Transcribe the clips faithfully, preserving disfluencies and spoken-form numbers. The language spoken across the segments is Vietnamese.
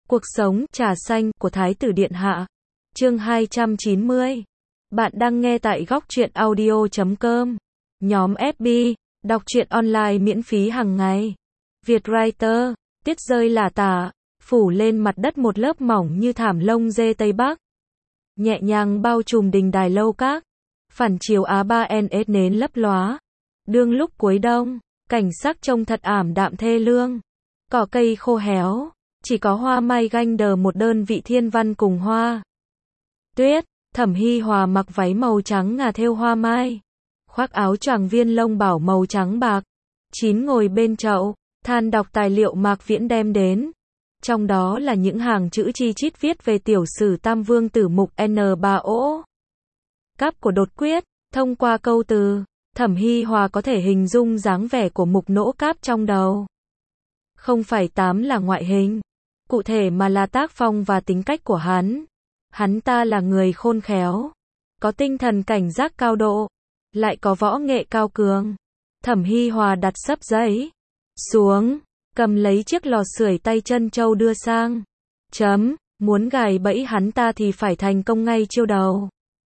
Cuộc sống, trà xanh, của Thái tử Điện Hạ. Chương hai trăm chín mươi. Bạn đang nghe tại góc truyện audio chấm com. Nhóm ép bê, đọc truyện online miễn phí hàng ngày. Vietwriter, tiết rơi lả tả, phủ lên mặt đất một lớp mỏng như thảm lông dê Tây Bắc. Nhẹ nhàng bao trùm đình đài lâu các. Phản chiếu Á ba en ét nến lấp lóa. Đương lúc cuối đông, cảnh sắc trông thật ảm đạm thê lương. Cỏ cây khô héo, chỉ có hoa mai ganh đờ một đơn vị thiên văn cùng hoa tuyết. Thẩm Hi Hòa mặc váy màu trắng ngà thêu hoa mai, khoác áo choàng viên lông bảo màu trắng bạc, chín ngồi bên chậu, than đọc tài liệu Mạc Viễn đem đến. Trong đó là những hàng chữ chi chít viết về tiểu sử Tam Vương Tử Mục N ba ỗ cáp của đột quyết. Thông qua câu từ, Thẩm Hi Hòa có thể hình dung dáng vẻ của Mục Nỗ Cáp trong đầu. Không phải tám là ngoại hình cụ thể mà là tác phong và tính cách của hắn. Hắn ta là người khôn khéo, có tinh thần cảnh giác cao độ, lại có võ nghệ cao cường. Thẩm Hi Hòa đặt sấp giấy xuống, cầm lấy chiếc lò sưởi tay chân châu đưa sang. Chấm, muốn gài bẫy hắn ta thì phải thành công ngay chiêu đầu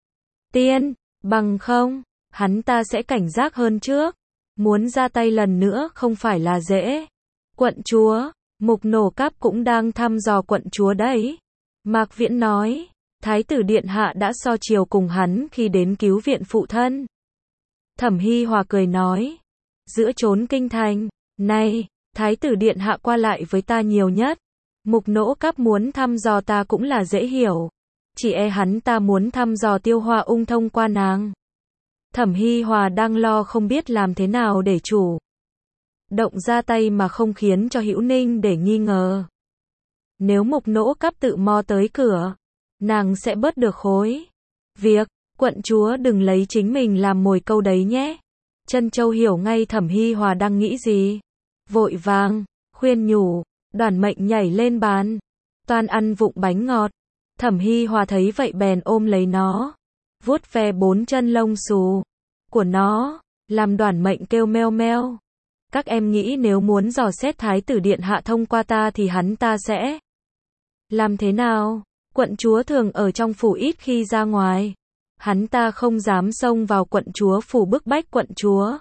tiên, bằng không, hắn ta sẽ cảnh giác hơn trước. Muốn ra tay lần nữa không phải là dễ. Quận chúa, Mục Nỗ Cáp cũng đang thăm dò quận chúa đấy. Mạc Viễn nói, Thái tử Điện Hạ đã so chiều cùng hắn khi đến cứu viện phụ thân. Thẩm Hi Hòa cười nói, giữa chốn kinh thành này, Thái tử Điện Hạ qua lại với ta nhiều nhất. Mục Nỗ Cáp muốn thăm dò ta cũng là dễ hiểu. Chỉ e hắn ta muốn thăm dò Tiêu Hoa Ung thông qua nàng. Thẩm Hi Hòa đang lo không biết làm thế nào để chủ động ra tay mà không khiến cho Hữu Ninh để nghi ngờ. Nếu Mục Nỗ Cáp tự mò tới cửa, nàng sẽ bớt được khối việc. Quận chúa đừng lấy chính mình làm mồi câu đấy nhé. Trân Châu hiểu ngay Thẩm Hi Hòa đang nghĩ gì, vội vàng khuyên nhủ. Đoàn Mệnh nhảy lên bàn, toan ăn vụng bánh ngọt. Thẩm Hi Hòa thấy vậy bèn ôm lấy nó, vuốt ve bốn chân lông xù của nó, làm Đoàn Mệnh kêu meo meo. Các em nghĩ nếu muốn dò xét Thái tử Điện Hạ thông qua ta thì hắn ta sẽ làm thế nào? Quận chúa thường ở trong phủ ít khi ra ngoài. Hắn ta không dám xông vào quận chúa phủ bức bách quận chúa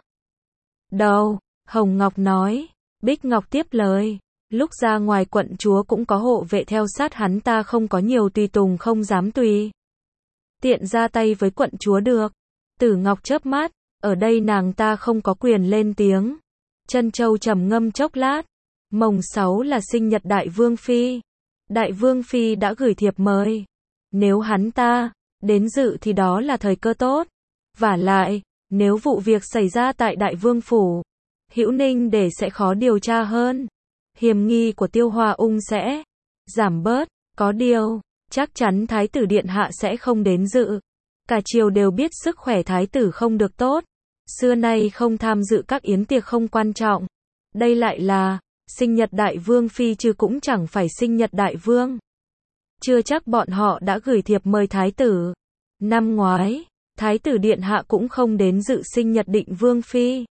đâu. Hồng Ngọc nói. Bích Ngọc tiếp lời. Lúc ra ngoài quận chúa cũng có hộ vệ theo sát hắn ta, không có nhiều tùy tùng không dám tùy tiện ra tay với quận chúa được. Tử Ngọc chớp mắt. Ở đây nàng ta không có quyền lên tiếng. Trân Châu trầm ngâm chốc lát. Mồng sáu là sinh nhật Đại Vương Phi. Đại Vương Phi đã gửi thiệp mời. Nếu hắn ta đến dự thì đó là thời cơ tốt. Vả lại, nếu vụ việc xảy ra tại Đại Vương Phủ, Hữu Ninh để sẽ khó điều tra hơn. Hiểm nghi của Tiêu Hoa Ung sẽ giảm bớt. Có điều, chắc chắn Thái tử Điện Hạ sẽ không đến dự. Cả triều đều biết sức khỏe Thái tử không được tốt. Xưa nay không tham dự các yến tiệc không quan trọng. Đây lại là sinh nhật Đại Vương Phi chứ cũng chẳng phải sinh nhật Đại Vương. Chưa chắc bọn họ đã gửi thiệp mời Thái tử. Năm ngoái, Thái tử Điện Hạ cũng không đến dự sinh nhật Định Vương Phi.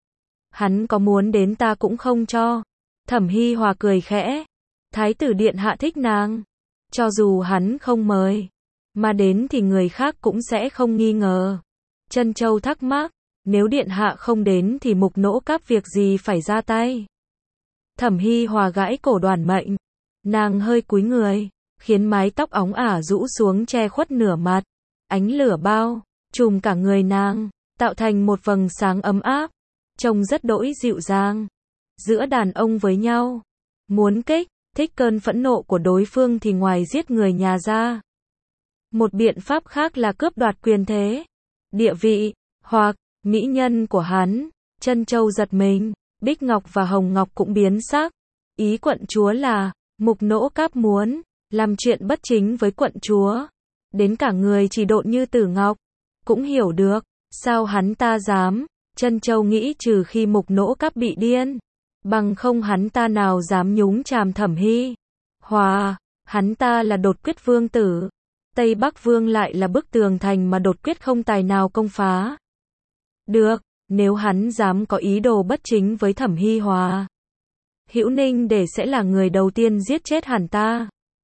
Hắn có muốn đến ta cũng không cho. Thẩm Hi Hòa cười khẽ. Thái tử Điện Hạ thích nàng. Cho dù hắn không mời mà đến thì người khác cũng sẽ không nghi ngờ. Trân Châu thắc mắc. Nếu Điện Hạ không đến thì Mục Nỗ Cáp việc gì phải ra tay? Thẩm Hi Hòa gãi cổ Đoàn Mệnh. Nàng hơi cúi người, khiến mái tóc óng ả rũ xuống che khuất nửa mặt. Ánh lửa bao trùm cả người nàng, tạo thành một vầng sáng ấm áp, trông rất đỗi dịu dàng. Giữa đàn ông với nhau, muốn kích thích cơn phẫn nộ của đối phương thì ngoài giết người nhà ra, một biện pháp khác là cướp đoạt quyền thế, địa vị, hoặc mỹ nhân của hắn. Trân Châu giật mình, Bích Ngọc và Hồng Ngọc cũng biến sắc. Ý quận chúa là, Mục Nỗ Cáp muốn làm chuyện bất chính với quận chúa. Đến cả người chỉ độn như Tử Ngọc cũng hiểu được, sao hắn ta dám. Trân Châu nghĩ trừ khi Mục Nỗ Cáp bị điên, bằng không hắn ta nào dám nhúng chàm Thẩm Hi Hòa. Hắn ta là đột quyết vương tử, Tây Bắc Vương lại là bức tường thành mà đột quyết không tài nào công phá được. Nếu hắn dám có ý đồ bất chính với Thẩm Hi Hòa, Hữu Ninh để sẽ là người đầu tiên giết chết hắn ta.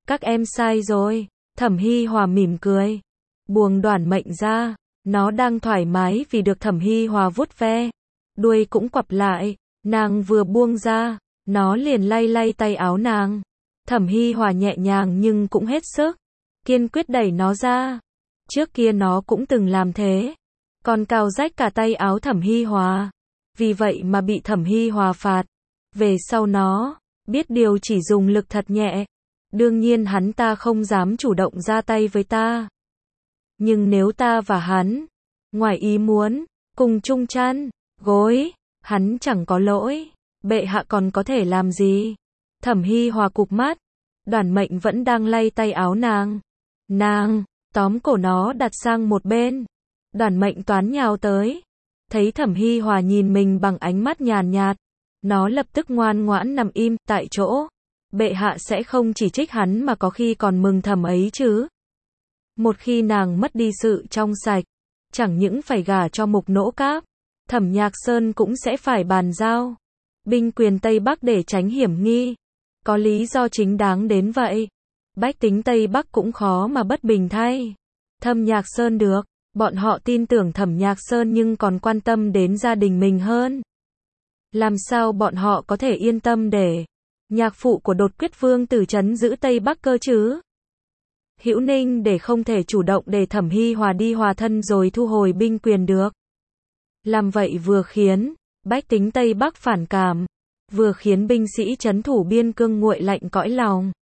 Các em sai rồi. Thẩm Hi Hòa mỉm cười. Buông Đoản Mệnh ra. Nó đang thoải mái vì được Thẩm Hi Hòa vuốt ve. Đuôi cũng quặp lại. Nàng vừa buông ra, nó liền lay lay tay áo nàng. Thẩm Hi Hòa nhẹ nhàng nhưng cũng hết sức. Kiên quyết đẩy nó ra. Trước kia nó cũng từng làm thế. Còn cào rách cả tay áo Thẩm Hi Hòa. Vì vậy mà bị Thẩm Hi Hòa phạt. Về sau nó, biết điều chỉ dùng lực thật nhẹ. Đương nhiên hắn ta không dám chủ động ra tay với ta. Nhưng nếu ta và hắn, ngoài ý muốn, cùng chung chăn, gối, hắn chẳng có lỗi. Bệ hạ còn có thể làm gì? Thẩm Hi Hòa cụp mắt. Đoản Mệnh vẫn đang lay tay áo nàng. Nàng, tóm cổ nó đặt sang một bên. Đoản Mệnh toán nhào tới. Thấy Thẩm Hi Hòa nhìn mình bằng ánh mắt nhàn nhạt. Nó lập tức ngoan ngoãn nằm im, tại chỗ. Bệ hạ sẽ không chỉ trích hắn mà có khi còn mừng thầm ấy chứ. Một khi nàng mất đi sự trong sạch, chẳng những phải gả cho Mục Nỗ Cáp, Thẩm Nhạc Sơn cũng sẽ phải bàn giao binh quyền Tây Bắc để tránh hiểm nghi. Có lý do chính đáng đến vậy. Bách tính Tây Bắc cũng khó mà bất bình thay. Thẩm Nhạc Sơn được, bọn họ tin tưởng Thẩm Nhạc Sơn nhưng còn quan tâm đến gia đình mình hơn. Làm sao bọn họ có thể yên tâm để nhạc phụ của Đột Quyết Vương tử trấn giữ Tây Bắc cơ chứ? Hữu Ninh để không thể chủ động để Thẩm Hi Hòa đi hòa thân rồi thu hồi binh quyền được. Làm vậy vừa khiến bách tính Tây Bắc phản cảm, vừa khiến binh sĩ trấn thủ biên cương nguội lạnh cõi lòng.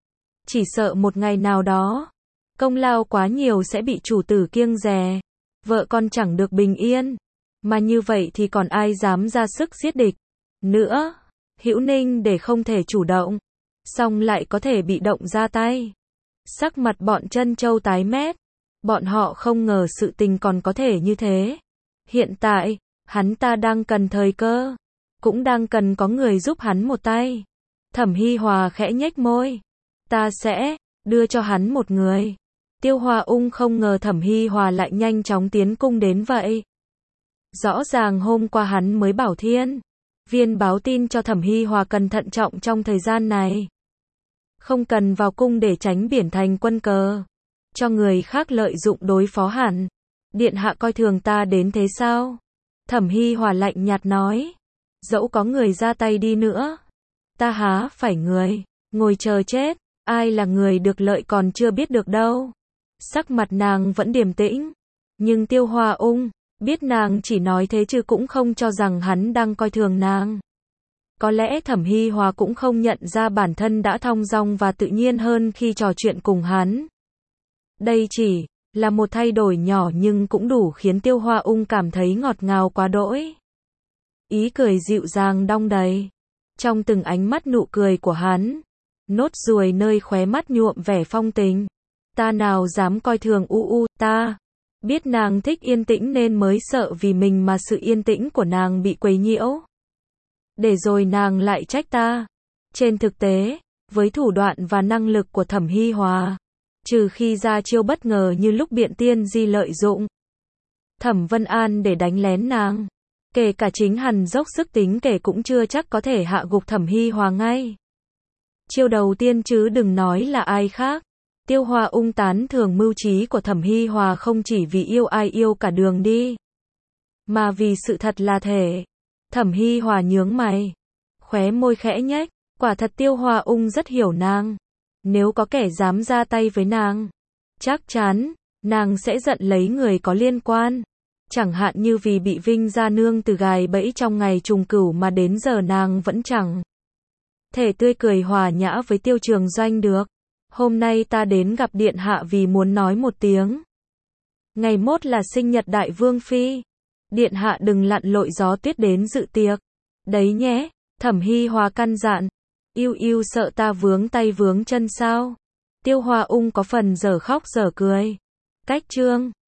Chỉ sợ một ngày nào đó, công lao quá nhiều sẽ bị chủ tử kiêng dè, vợ con chẳng được bình yên, mà như vậy thì còn ai dám ra sức giết địch nữa. Hữu Ninh để không thể chủ động, xong lại có thể bị động ra tay. Sắc mặt bọn Trân Châu tái mét, bọn họ không ngờ sự tình còn có thể như thế. Hiện tại, hắn ta đang cần thời cơ, cũng đang cần có người giúp hắn một tay. Thẩm Hi Hòa khẽ nhếch môi. Ta sẽ đưa cho hắn một người. Tiêu Hoa Ung không ngờ Thẩm Hi Hòa lại nhanh chóng tiến cung đến vậy. Rõ ràng hôm qua hắn mới bảo Thiên Viên báo tin cho Thẩm Hi Hòa cần thận trọng trong thời gian này. Không cần vào cung để tránh biển thành quân cờ, cho người khác lợi dụng đối phó hẳn. Điện hạ coi thường ta đến thế sao? Thẩm Hi Hòa lạnh nhạt nói. Dẫu có người ra tay đi nữa, ta há phải người ngồi chờ chết. Ai là người được lợi còn chưa biết được đâu. Sắc mặt nàng vẫn điềm tĩnh, nhưng Tiêu Hoa Ung biết nàng chỉ nói thế chứ cũng không cho rằng hắn đang coi thường nàng. Có lẽ Thẩm Hi Hòa cũng không nhận ra bản thân đã thong dong và tự nhiên hơn khi trò chuyện cùng hắn. Đây chỉ là một thay đổi nhỏ nhưng cũng đủ khiến Tiêu Hoa Ung cảm thấy ngọt ngào quá đỗi. Ý cười dịu dàng đong đầy trong từng ánh mắt nụ cười của hắn. Nốt ruồi nơi khóe mắt nhuộm vẻ phong tình. Ta nào dám coi thường u u, ta biết nàng thích yên tĩnh nên mới sợ vì mình mà sự yên tĩnh của nàng bị quấy nhiễu. Để rồi nàng lại trách ta. Trên thực tế, với thủ đoạn và năng lực của Thẩm Hi Hòa, trừ khi ra chiêu bất ngờ như lúc Biện Tiên Di lợi dụng Thẩm Vân An để đánh lén nàng, kể cả chính hắn dốc sức tính kể cũng chưa chắc có thể hạ gục Thẩm Hi Hòa ngay. Chiêu đầu tiên chứ đừng nói là ai khác. Tiêu Hoa Ung tán thưởng mưu trí của Thẩm Hi Hòa không chỉ vì yêu ai yêu cả đường đi, mà vì sự thật là thể. Thẩm Hi Hòa nhướng mày, khóe môi khẽ nhếch, quả thật Tiêu Hoa Ung rất hiểu nàng. Nếu có kẻ dám ra tay với nàng, chắc chắn nàng sẽ giận lấy người có liên quan. Chẳng hạn như vì bị Vinh Gia Nương từ gài bẫy trong ngày trùng cửu mà đến giờ nàng vẫn chẳng thể tươi cười hòa nhã với Tiêu Trường Doanh được. Hôm nay ta đến gặp điện hạ vì muốn nói một tiếng. Ngày mốt là sinh nhật Đại Vương Phi. Điện hạ đừng lặn lội gió tuyết đến dự tiệc. Đấy nhé. Thẩm Hi Hòa căn dặn. Yêu yêu sợ ta vướng tay vướng chân sao? Tiêu Hoa Ung có phần dở khóc dở cười. Cách chương